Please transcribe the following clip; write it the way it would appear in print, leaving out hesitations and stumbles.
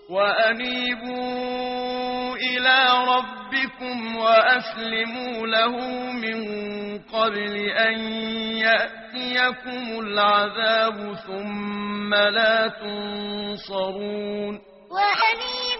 وأنيبوا إلى ربكم وأسلموا له من قبل أن يأتيكم العذاب ثم لا تنصرون.